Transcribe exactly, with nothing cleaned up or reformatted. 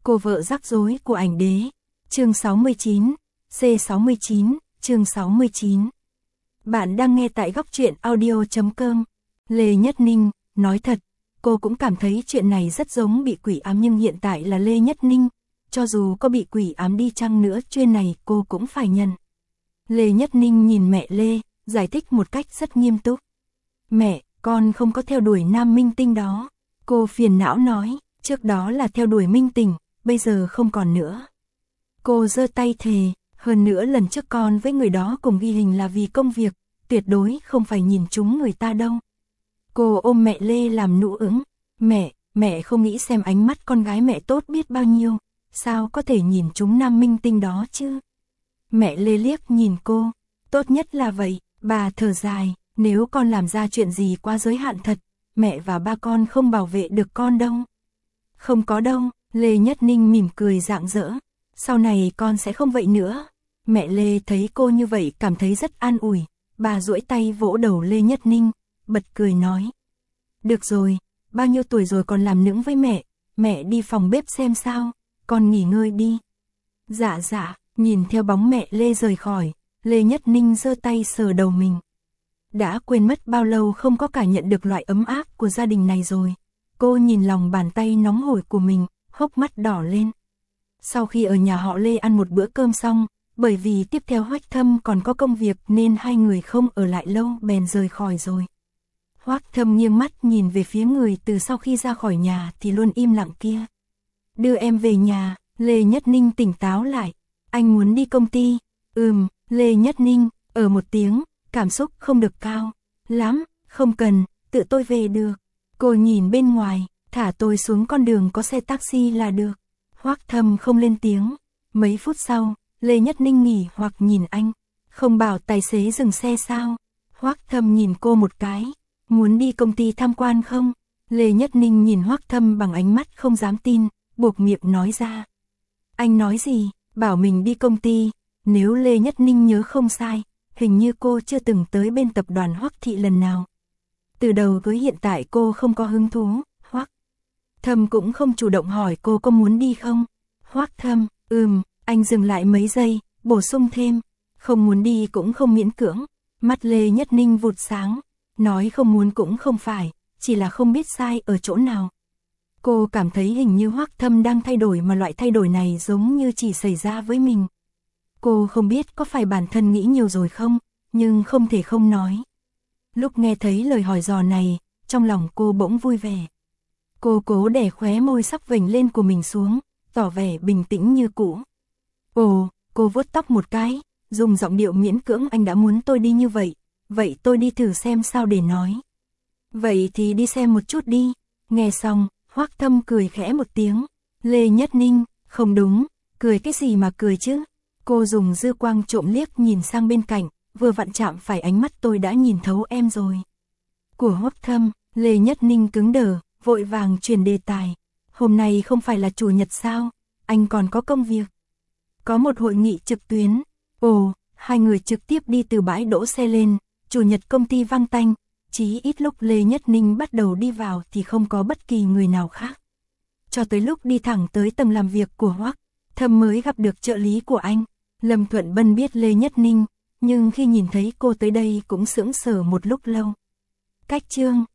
Cô vợ rắc rối của ảnh đế. Chương sáu mươi chín, C sáu mươi chín, chương sáu mươi chín. Bạn đang nghe tại góc truyện audio chấm com. Lê Nhất Ninh, nói thật, cô cũng cảm thấy chuyện này rất giống bị quỷ ám, nhưng hiện tại là Lê Nhất Ninh, cho dù có bị quỷ ám đi chăng nữa chuyện này cô cũng phải nhận. Lê Nhất Ninh nhìn mẹ Lê, giải thích một cách rất nghiêm túc. Mẹ, con không có theo đuổi nam minh tinh đó. Cô phiền não nói, trước đó là theo đuổi minh tinh, bây giờ không còn nữa. Cô giơ tay thề, hơn nữa lần trước con với người đó cùng ghi hình là vì công việc, tuyệt đối không phải nhìn chúng người ta đâu. Cô ôm mẹ Lê làm nụ ứng, mẹ, mẹ không nghĩ xem ánh mắt con gái mẹ tốt biết bao nhiêu, sao có thể nhìn chúng nam minh tinh đó chứ? Mẹ Lê liếc nhìn cô, tốt nhất là vậy, bà thở dài, nếu con làm ra chuyện gì quá giới hạn thật, mẹ và ba con không bảo vệ được con đâu. Không có đâu, Lê Nhất Ninh mỉm cười rạng rỡ, sau này con sẽ không vậy nữa. Mẹ Lê thấy cô như vậy cảm thấy rất an ủi, bà duỗi tay vỗ đầu Lê Nhất Ninh, bật cười nói. Được rồi, bao nhiêu tuổi rồi còn làm nũng với mẹ, mẹ đi phòng bếp xem sao, con nghỉ ngơi đi. Dạ dạ, nhìn theo bóng mẹ Lê rời khỏi, Lê Nhất Ninh giơ tay sờ đầu mình. Đã quên mất bao lâu không có cảm nhận được loại ấm áp của gia đình này rồi. Cô nhìn lòng bàn tay nóng hổi của mình, hốc mắt đỏ lên. Sau khi ở nhà họ Lê ăn một bữa cơm xong, bởi vì tiếp theo Hoắc Thâm còn có công việc nên hai người không ở lại lâu bèn rời khỏi rồi. Hoắc Thâm nghiêng mắt nhìn về phía người từ sau khi ra khỏi nhà thì luôn im lặng kia. Đưa em về nhà, Lê Nhất Ninh tỉnh táo lại. Anh muốn đi công ty. Ừm, Lê Nhất Ninh, ở một tiếng, cảm xúc không được cao lắm, không cần, tự tôi về được. Cô nhìn bên ngoài, thả tôi xuống con đường có xe taxi là được. Hoắc Thâm không lên tiếng. Mấy phút sau, Lê Nhất Ninh nghỉ hoặc nhìn anh. Không bảo tài xế dừng xe sao? Hoắc Thâm nhìn cô một cái. Muốn đi công ty tham quan không? Lê Nhất Ninh nhìn Hoắc Thâm bằng ánh mắt không dám tin, buộc miệng nói ra. Anh nói gì? Bảo mình đi công ty. Nếu Lê Nhất Ninh nhớ không sai, hình như cô chưa từng tới bên tập đoàn Hoắc Thị lần nào. Từ đầu tới hiện tại cô không có hứng thú. Hoắc Thâm cũng không chủ động hỏi cô có muốn đi không. Hoắc Thâm, ừm, anh dừng lại mấy giây, bổ sung thêm, không muốn đi cũng không miễn cưỡng. Mắt Lê Nhất Ninh vụt sáng, nói không muốn cũng không phải, chỉ là không biết sai ở chỗ nào. Cô cảm thấy hình như Hoắc Thâm đang thay đổi mà loại thay đổi này giống như chỉ xảy ra với mình. Cô không biết có phải bản thân nghĩ nhiều rồi không, nhưng không thể không nói. Lúc nghe thấy lời hỏi dò này, trong lòng cô bỗng vui vẻ. Cô cố đè khóe môi sắc vểnh lên của mình xuống, tỏ vẻ bình tĩnh như cũ. Ồ, cô vuốt tóc một cái, dùng giọng điệu miễn cưỡng, anh đã muốn tôi đi như vậy, vậy tôi đi thử xem sao để nói. Vậy thì đi xem một chút đi. Nghe xong, Hoắc Thâm cười khẽ một tiếng. Lê Nhất Ninh, không đúng, cười cái gì mà cười chứ? Cô dùng dư quang trộm liếc nhìn sang bên cạnh, vừa vặn chạm phải ánh mắt tôi đã nhìn thấu em rồi. Của Hoắc Thâm, Lê Nhất Ninh cứng đờ, vội vàng chuyển đề tài. Hôm nay không phải là chủ nhật sao, anh còn có công việc. Có một hội nghị trực tuyến. Ồ, hai người trực tiếp đi từ bãi đỗ xe lên, chủ nhật công ty vang tanh, chí ít lúc Lê Nhất Ninh bắt đầu đi vào thì không có bất kỳ người nào khác. Cho tới lúc đi thẳng tới tầng làm việc của Hoắc Thâm mới gặp được trợ lý của anh. Lâm Thuận Bân biết Lê Nhất Ninh, nhưng khi nhìn thấy cô tới đây cũng sững sờ một lúc lâu. Cách chương